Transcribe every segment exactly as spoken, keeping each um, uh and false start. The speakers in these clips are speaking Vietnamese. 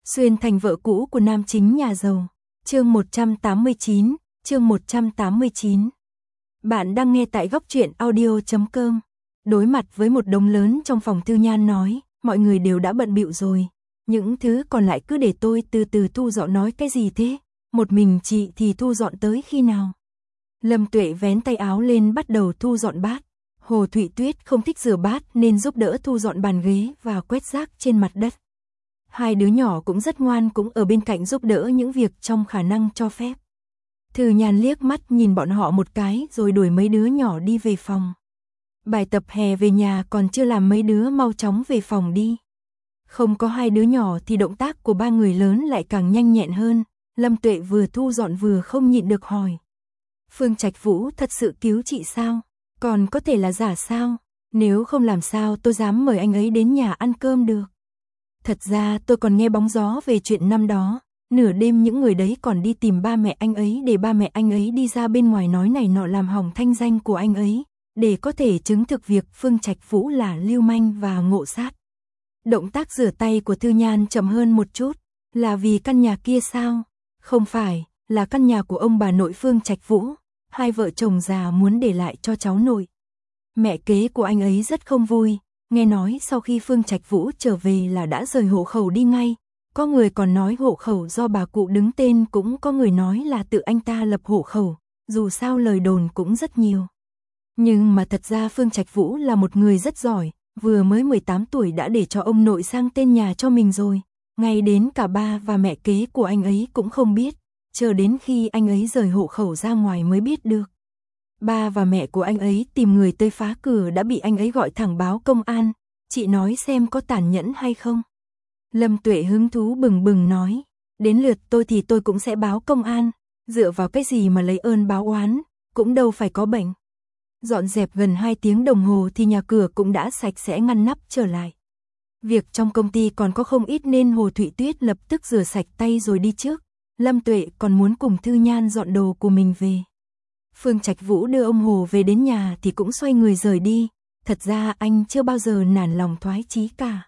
Xuyên thành vợ cũ của nam chính nhà giàu. Chương một trăm tám mươi chín, chương một trăm tám mươi chín. Bạn đang nghe tại góc truyện audio chấm com. Đối mặt với một đống lớn trong phòng, Thư Nhan nói, mọi người đều đã bận bịu rồi, những thứ còn lại cứ để tôi từ từ thu dọn. Nói cái gì thế? Một mình chị thì thu dọn tới khi nào? Lâm Tuệ vén tay áo lên bắt đầu thu dọn bát. Hồ Thụy Tuyết không thích rửa bát nên giúp đỡ thu dọn bàn ghế và quét rác trên mặt đất. Hai đứa nhỏ cũng rất ngoan, cũng ở bên cạnh giúp đỡ những việc trong khả năng cho phép. Thư Nhan liếc mắt nhìn bọn họ một cái rồi đuổi mấy đứa nhỏ đi về phòng. Bài tập hè về nhà còn chưa làm, mấy đứa mau chóng về phòng đi. Không có hai đứa nhỏ thì động tác của ba người lớn lại càng nhanh nhẹn hơn. Lâm Tuệ vừa thu dọn vừa không nhịn được hỏi. Phương Trạch Vũ thật sự cứu chị sao? Còn có thể là giả sao? Nếu không làm sao tôi dám mời anh ấy đến nhà ăn cơm được? Thật ra tôi còn nghe bóng gió về chuyện năm đó, nửa đêm những người đấy còn đi tìm ba mẹ anh ấy để ba mẹ anh ấy đi ra bên ngoài nói này nọ làm hỏng thanh danh của anh ấy, để có thể chứng thực việc Phương Trạch Vũ là lưu manh và ngộ sát. Động tác rửa tay của Thư Nhan chậm hơn một chút, là vì căn nhà kia sao? Không phải, là căn nhà của ông bà nội Phương Trạch Vũ, hai vợ chồng già muốn để lại cho cháu nội. Mẹ kế của anh ấy rất không vui. Nghe nói sau khi Phương Trạch Vũ trở về là đã rời hộ khẩu đi ngay. Có người còn nói hộ khẩu do bà cụ đứng tên, cũng có người nói là tự anh ta lập hộ khẩu. Dù sao lời đồn cũng rất nhiều. Nhưng mà thật ra Phương Trạch Vũ là một người rất giỏi. Vừa mới mười tám tuổi đã để cho ông nội sang tên nhà cho mình rồi. Ngay đến cả ba và mẹ kế của anh ấy cũng không biết. Chờ đến khi anh ấy rời hộ khẩu ra ngoài mới biết được. Ba và mẹ của anh ấy tìm người tới phá cửa đã bị anh ấy gọi thẳng báo công an. Chị nói xem có tàn nhẫn hay không? Lâm Tuệ hứng thú bừng bừng nói. Đến lượt tôi thì tôi cũng sẽ báo công an. Dựa vào cái gì mà lấy ơn báo oán, cũng đâu phải có bệnh. Dọn dẹp gần hai tiếng đồng hồ thì nhà cửa cũng đã sạch sẽ ngăn nắp trở lại. Việc trong công ty còn có không ít nên Hồ Thụy Tuyết lập tức rửa sạch tay rồi đi trước. Lâm Tuệ còn muốn cùng Thư Nhan dọn đồ của mình về. Phương Trạch Vũ đưa ông Hồ về đến nhà thì cũng xoay người rời đi. Thật ra anh chưa bao giờ nản lòng thoái chí cả.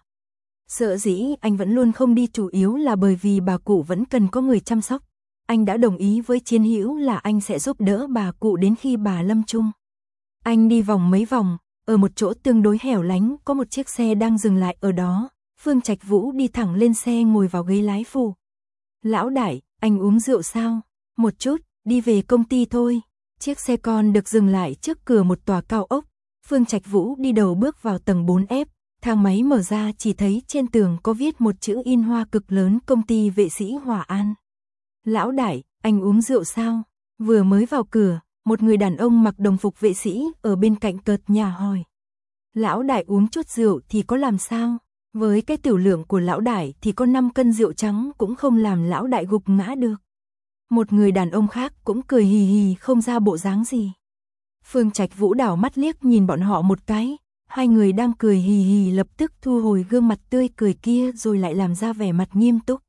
Sợ dĩ anh vẫn luôn không đi chủ yếu là bởi vì bà cụ vẫn cần có người chăm sóc. Anh đã đồng ý với Chiến Hữu là anh sẽ giúp đỡ bà cụ đến khi bà lâm chung. Anh đi vòng mấy vòng, ở một chỗ tương đối hẻo lánh có một chiếc xe đang dừng lại ở đó. Phương Trạch Vũ đi thẳng lên xe ngồi vào ghế lái phụ. Lão đại, anh uống rượu sao? Một chút, đi về công ty thôi. Chiếc xe con được dừng lại trước cửa một tòa cao ốc. Phương Trạch Vũ đi đầu bước vào tầng bốn F. Thang máy mở ra chỉ thấy trên tường có viết một chữ in hoa cực lớn, công ty vệ sĩ Hòa An. Lão đại, anh uống rượu sao? Vừa mới vào cửa, một người đàn ông mặc đồng phục vệ sĩ ở bên cạnh cợt nhả hỏi. Lão đại uống chút rượu thì có làm sao? Với cái tiểu lượng của lão đại thì có năm cân rượu trắng cũng không làm lão đại gục ngã được. Một người đàn ông khác cũng cười hì hì không ra bộ dáng gì. Phương Trạch Vũ đảo mắt liếc nhìn bọn họ một cái. Hai người đang cười hì hì lập tức thu hồi gương mặt tươi cười kia rồi lại làm ra vẻ mặt nghiêm túc.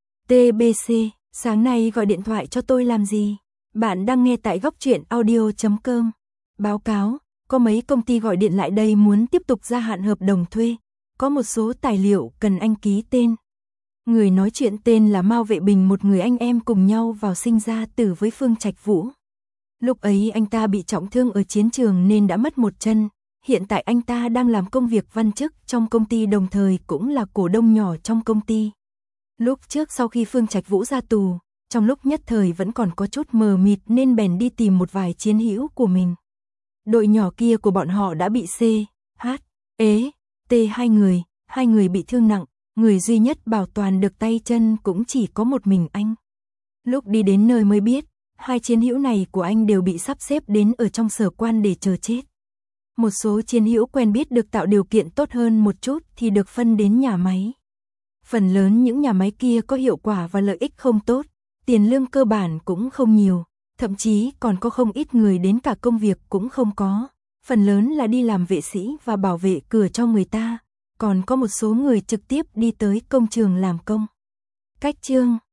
tê bê xê, sáng nay gọi điện thoại cho tôi làm gì? Bạn đang nghe tại góc truyện audio chấm com. Báo cáo, có mấy công ty gọi điện lại đây muốn tiếp tục gia hạn hợp đồng thuê. Có một số tài liệu cần anh ký tên. Người nói chuyện tên là Mao Vệ Bình, một người anh em cùng nhau vào sinh ra tử với Phương Trạch Vũ. Lúc ấy anh ta bị trọng thương ở chiến trường nên đã mất một chân. Hiện tại anh ta đang làm công việc văn chức trong công ty, đồng thời cũng là cổ đông nhỏ trong công ty. Lúc trước sau khi Phương Trạch Vũ ra tù, trong lúc nhất thời vẫn còn có chút mờ mịt nên bèn đi tìm một vài chiến hữu của mình. Đội nhỏ kia của bọn họ đã bị C, H, E, T hai người, hai người bị thương nặng. Người duy nhất bảo toàn được tay chân cũng chỉ có một mình anh. Lúc đi đến nơi mới biết, hai chiến hữu này của anh đều bị sắp xếp đến ở trong sở quan để chờ chết. Một số chiến hữu quen biết được tạo điều kiện tốt hơn một chút thì được phân đến nhà máy. Phần lớn những nhà máy kia có hiệu quả và lợi ích không tốt, tiền lương cơ bản cũng không nhiều, thậm chí còn có không ít người đến cả công việc cũng không có. Phần lớn là đi làm vệ sĩ và bảo vệ cửa cho người ta. Còn có một số người trực tiếp đi tới công trường làm công. Cách chương